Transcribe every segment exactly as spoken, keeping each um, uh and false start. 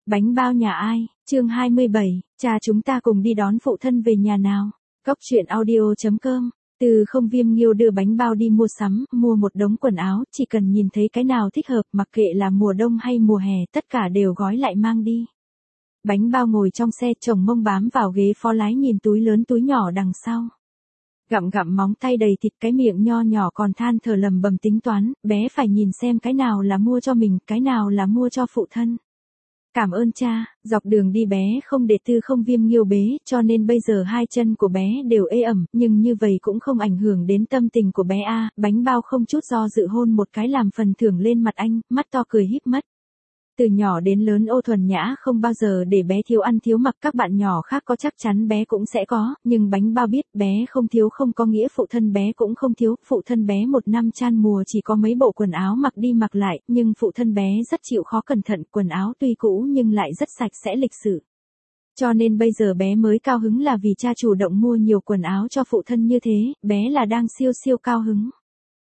Bánh bao nhà ai, chương hai mươi bảy, cha chúng ta cùng đi đón phụ thân về nhà nào. Cốc truyện audio chấm com. Từ không Viêm Nghiêu đưa bánh bao đi mua sắm, mua một đống quần áo, chỉ cần nhìn thấy cái nào thích hợp, mặc kệ là mùa đông hay mùa hè, tất cả đều gói lại mang đi. Bánh bao ngồi trong xe, chồng mông bám vào ghế phó lái nhìn túi lớn túi nhỏ đằng sau. Gặm gặm móng tay đầy thịt, cái miệng nho nhỏ còn than thở lầm bầm tính toán, bé phải nhìn xem cái nào là mua cho mình, cái nào là mua cho phụ thân. Cảm ơn cha. Dọc đường đi bé không để Tư không Viêm Nghiêu bế, cho nên bây giờ hai chân của bé đều ê ẩm, nhưng như vậy cũng không ảnh hưởng đến tâm tình của bé a. Bánh bao không chút do dự hôn một cái làm phần thưởng lên mặt anh, mắt to cười híp mắt. Từ nhỏ đến lớn Ô Thuần Nhã không bao giờ để bé thiếu ăn thiếu mặc, các bạn nhỏ khác có chắc chắn bé cũng sẽ có, nhưng bánh bao biết bé không thiếu không có nghĩa phụ thân bé cũng không thiếu, phụ thân bé một năm chan mùa chỉ có mấy bộ quần áo mặc đi mặc lại, nhưng phụ thân bé rất chịu khó cẩn thận, quần áo tuy cũ nhưng lại rất sạch sẽ lịch sự. Cho nên bây giờ bé mới cao hứng là vì cha chủ động mua nhiều quần áo cho phụ thân như thế, bé là đang siêu siêu cao hứng.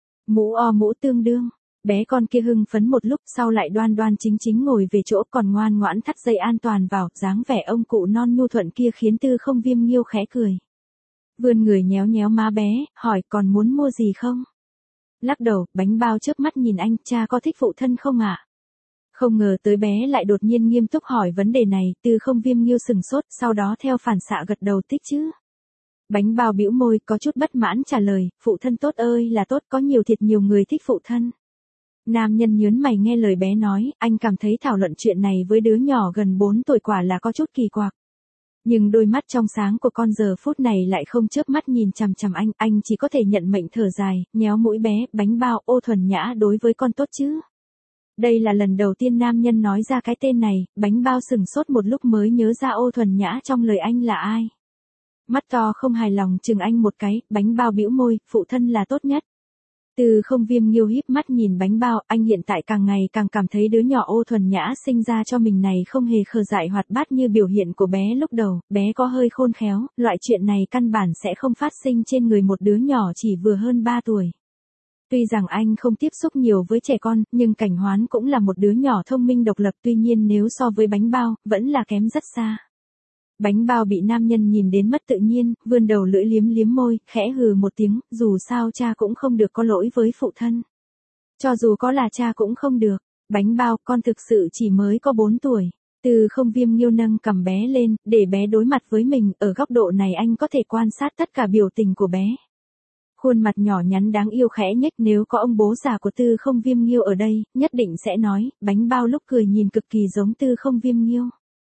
Mũ o mũ tương đương. Bé con kia hưng phấn một lúc sau lại đoan đoan chính chính ngồi về chỗ, còn ngoan ngoãn thắt dây an toàn vào, dáng vẻ ông cụ non nhu thuận kia khiến Tư không Viêm Nghiêu khẽ cười. Vươn người nhéo nhéo má bé, hỏi còn muốn mua gì không? Lắc đầu, bánh bao chớp mắt nhìn anh, cha có thích phụ thân không ạ? Không ngờ tới bé lại đột nhiên nghiêm túc hỏi vấn đề này, Tư không Viêm Nghiêu sừng sốt, sau đó theo phản xạ gật đầu thích chứ. Bánh bao bĩu môi, có chút bất mãn trả lời, phụ thân tốt ơi là tốt, có nhiều thiệt nhiều người thích phụ thân. Nam nhân nhớn mày nghe lời bé nói, anh cảm thấy thảo luận chuyện này với đứa nhỏ gần bốn tuổi quả là có chút kỳ quặc. Nhưng đôi mắt trong sáng của con giờ phút này lại không chớp mắt nhìn chằm chằm anh, anh chỉ có thể nhận mệnh thở dài, nhéo mũi bé, bánh bao, Ô Thuần Nhã đối với con tốt chứ. Đây là lần đầu tiên nam nhân nói ra cái tên này, bánh bao sừng sốt một lúc mới nhớ ra Ô Thuần Nhã trong lời anh là ai. Mắt to không hài lòng chừng anh một cái, bánh bao bĩu môi, phụ thân là tốt nhất. Từ không Viêm Nghiêu híp mắt nhìn bánh bao, anh hiện tại càng ngày càng cảm thấy đứa nhỏ Ô Thuần Nhã sinh ra cho mình này không hề khờ dại hoạt bát như biểu hiện của bé lúc đầu, bé có hơi khôn khéo, loại chuyện này căn bản sẽ không phát sinh trên người một đứa nhỏ chỉ vừa hơn ba tuổi. Tuy rằng anh không tiếp xúc nhiều với trẻ con, nhưng Cảnh Hoán cũng là một đứa nhỏ thông minh độc lập, tuy nhiên nếu so với bánh bao, vẫn là kém rất xa. Bánh bao bị nam nhân nhìn đến mất tự nhiên, vươn đầu lưỡi liếm liếm môi, khẽ hừ một tiếng, dù sao cha cũng không được có lỗi với phụ thân. Cho dù có là cha cũng không được. Bánh bao, con thực sự chỉ mới có bốn tuổi. Từ không Viêm Nghiêu nâng cầm bé lên, để bé đối mặt với mình, ở góc độ này anh có thể quan sát tất cả biểu tình của bé. Khuôn mặt nhỏ nhắn đáng yêu khẽ nhếch, nếu có ông bố già của Tư không Viêm Nghiêu ở đây, nhất định sẽ nói, bánh bao lúc cười nhìn cực kỳ giống Tư không Viêm Nghiêu.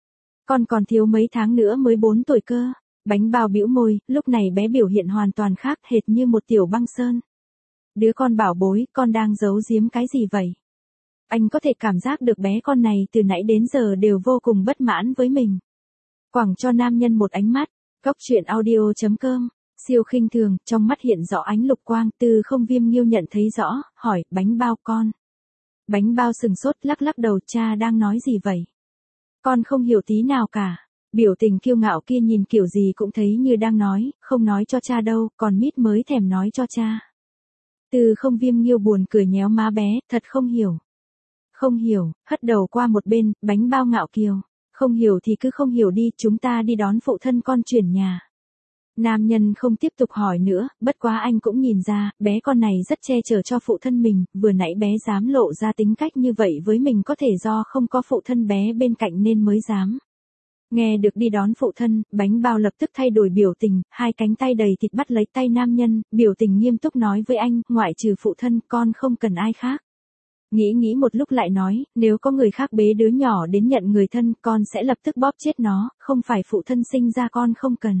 Con còn thiếu mấy tháng nữa mới bốn tuổi cơ. Bánh bao bĩu môi, lúc này bé biểu hiện hoàn toàn khác, hệt như một tiểu băng sơn. Đứa con bảo bối, con đang giấu giếm cái gì vậy? Anh có thể cảm giác được bé con này từ nãy đến giờ đều vô cùng bất mãn với mình. Quẳng cho nam nhân một ánh mắt. Cốc truyện audio chấm com. Siêu khinh thường, trong mắt hiện rõ ánh lục quang, Từ không Viêm Nghiêu nhận thấy rõ, hỏi, bánh bao con. Bánh bao sừng sốt lắc lắc đầu, cha đang nói gì vậy? Con không hiểu tí nào cả. Biểu tình kiêu ngạo kia nhìn kiểu gì cũng thấy như đang nói, không nói cho cha đâu, còn mít mới thèm nói cho cha. Từ không Viêm Nghiêu buồn cười nhéo má bé, thật không hiểu. Không hiểu, hất đầu qua một bên, bánh bao ngạo kiều. Không hiểu thì cứ không hiểu đi, chúng ta đi đón phụ thân con chuyển nhà. Nam nhân không tiếp tục hỏi nữa, bất quá anh cũng nhìn ra, bé con này rất che chở cho phụ thân mình, vừa nãy bé dám lộ ra tính cách như vậy với mình có thể do không có phụ thân bé bên cạnh nên mới dám. Nghe được đi đón phụ thân, bánh bao lập tức thay đổi biểu tình, hai cánh tay đầy thịt bắt lấy tay nam nhân, biểu tình nghiêm túc nói với anh, ngoại trừ phụ thân, con không cần ai khác. Nghĩ nghĩ một lúc lại nói, nếu có người khác bế đứa nhỏ đến nhận người thân, con sẽ lập tức bóp chết nó, không phải phụ thân sinh ra con không cần.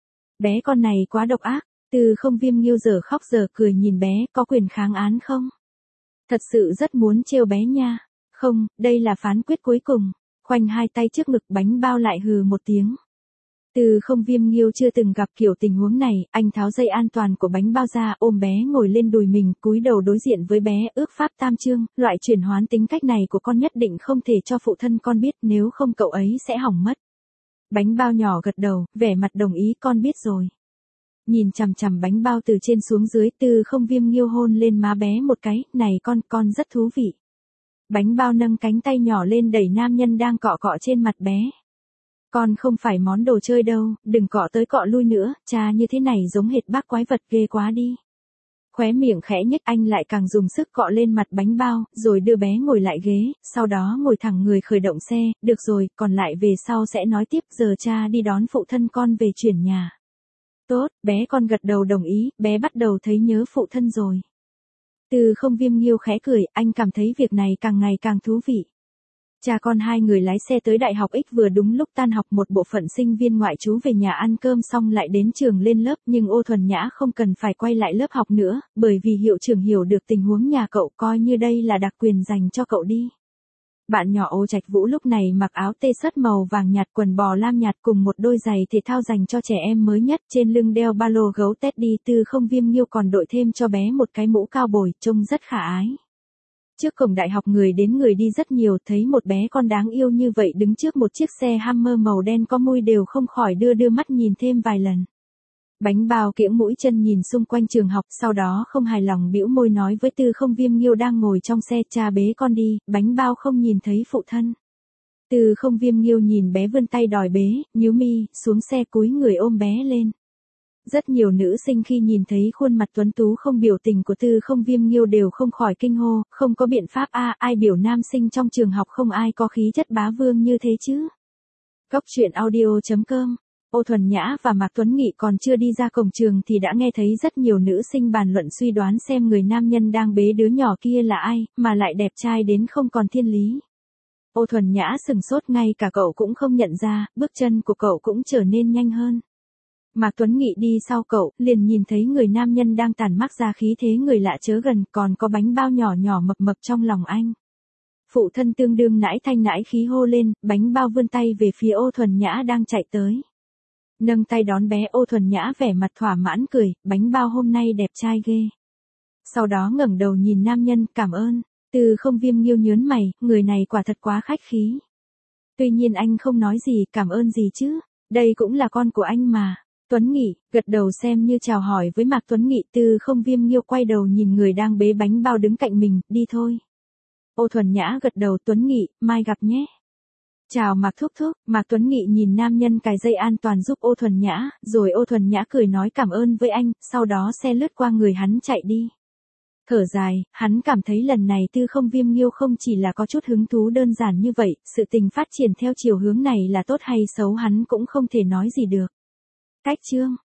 Bé con này quá độc ác. Từ không Viêm Nghiêu giờ khóc giờ cười nhìn bé, có quyền kháng án không? Thật sự rất muốn trêu bé nha. Không, đây là phán quyết cuối cùng. Khoanh hai tay trước ngực, bánh bao lại hừ một tiếng. Từ không Viêm Nghiêu chưa từng gặp kiểu tình huống này, anh tháo dây an toàn của bánh bao ra, ôm bé ngồi lên đùi mình, cúi đầu đối diện với bé, ước pháp tam chương, loại chuyển hoán tính cách này của con nhất định không thể cho phụ thân con biết, nếu không cậu ấy sẽ hỏng mất. Bánh bao nhỏ gật đầu, vẻ mặt đồng ý, con biết rồi. Nhìn chằm chằm bánh bao từ trên xuống dưới, Từ không Viêm Nghiêu hôn lên má bé một cái, này con, con rất thú vị. Bánh bao nâng cánh tay nhỏ lên đẩy nam nhân đang cọ cọ trên mặt bé. Con không phải món đồ chơi đâu, đừng cọ tới cọ lui nữa, cha như thế này giống hệt bác quái vật ghê quá đi. Khóe miệng khẽ nhếch anh lại càng dùng sức cọ lên mặt bánh bao, rồi đưa bé ngồi lại ghế, sau đó ngồi thẳng người khởi động xe, được rồi, còn lại về sau sẽ nói tiếp, giờ cha đi đón phụ thân con về chuyển nhà. Tốt, bé con gật đầu đồng ý, bé bắt đầu thấy nhớ phụ thân rồi. Từ Không Viêm Nghiêu khẽ cười, anh cảm thấy việc này càng ngày càng thú vị. Cha con hai người lái xe tới Đại học X vừa đúng lúc tan học, một bộ phận sinh viên ngoại trú về nhà ăn cơm xong lại đến trường lên lớp, nhưng Ô Thuần Nhã không cần phải quay lại lớp học nữa, bởi vì hiệu trưởng hiểu được tình huống nhà cậu, coi như đây là đặc quyền dành cho cậu đi. Bạn nhỏ Ô Trạch Vũ lúc này mặc áo t-shirt màu vàng nhạt, quần bò lam nhạt cùng một đôi giày thể thao dành cho trẻ em mới nhất, trên lưng đeo ba lô gấu Teddy. Từ Không Viêm Nghiêu còn đội thêm cho bé một cái mũ cao bồi, trông rất khả ái. Trước cổng đại học người đến người đi rất nhiều, thấy một bé con đáng yêu như vậy đứng trước một chiếc xe Hummer màu đen có mui đều không khỏi đưa đưa mắt nhìn thêm vài lần. Bánh bao kiễng mũi chân nhìn xung quanh trường học, sau đó không hài lòng bĩu môi nói với Từ Không Viêm Nghiêu đang ngồi trong xe, cha bế con đi, bánh bao không nhìn thấy phụ thân. Từ Không Viêm Nghiêu nhìn bé vươn tay đòi bế, nhíu mi, xuống xe cúi người ôm bé lên. Rất nhiều nữ sinh khi nhìn thấy khuôn mặt tuấn tú không biểu tình của Từ Không Viêm Nghiêu đều không khỏi kinh hô, không có biện pháp a, ai biểu nam sinh trong trường học không ai có khí chất bá vương như thế chứ. Cốc truyện audio chấm com. Ô Thuần Nhã và Mạc Tuấn Nghị còn chưa đi ra cổng trường thì đã nghe thấy rất nhiều nữ sinh bàn luận suy đoán xem người nam nhân đang bế đứa nhỏ kia là ai, mà lại đẹp trai đến không còn thiên lý. Ô Thuần Nhã sừng sốt, ngay cả cậu cũng không nhận ra, bước chân của cậu cũng trở nên nhanh hơn. Mạc Tuấn Nghị đi sau cậu, liền nhìn thấy người nam nhân đang tản mát ra khí thế người lạ chớ gần, còn có bánh bao nhỏ nhỏ mập mập trong lòng anh. Phụ thân tương đương nãi thanh nãi khí hô lên, bánh bao vươn tay về phía Ô Thuần Nhã đang chạy tới. Nâng tay đón bé, Ô Thuần Nhã vẻ mặt thỏa mãn cười, bánh bao hôm nay đẹp trai ghê. Sau đó ngẩng đầu nhìn nam nhân, cảm ơn. Từ Không Viêm Nghiêu nhớn mày, người này quả thật quá khách khí. Tuy nhiên anh không nói gì, cảm ơn gì chứ, đây cũng là con của anh mà. Tuấn Nghị, gật đầu xem như chào hỏi với Mạc Tuấn Nghị. Từ Không Viêm Nghiêu quay đầu nhìn người đang bế bánh bao đứng cạnh mình, đi thôi. Ô Thuần Nhã gật đầu, Tuấn Nghị, mai gặp nhé. Chào Mạc thúc thúc. Mạc Tuấn Nghị nhìn nam nhân cài dây an toàn giúp Ô Thuần Nhã, rồi Ô Thuần Nhã cười nói cảm ơn với anh, sau đó xe lướt qua người hắn chạy đi. Thở dài, hắn cảm thấy lần này Từ Không Viêm Nghiêu không chỉ là có chút hứng thú đơn giản như vậy, sự tình phát triển theo chiều hướng này là tốt hay xấu hắn cũng không thể nói gì được. Cách chương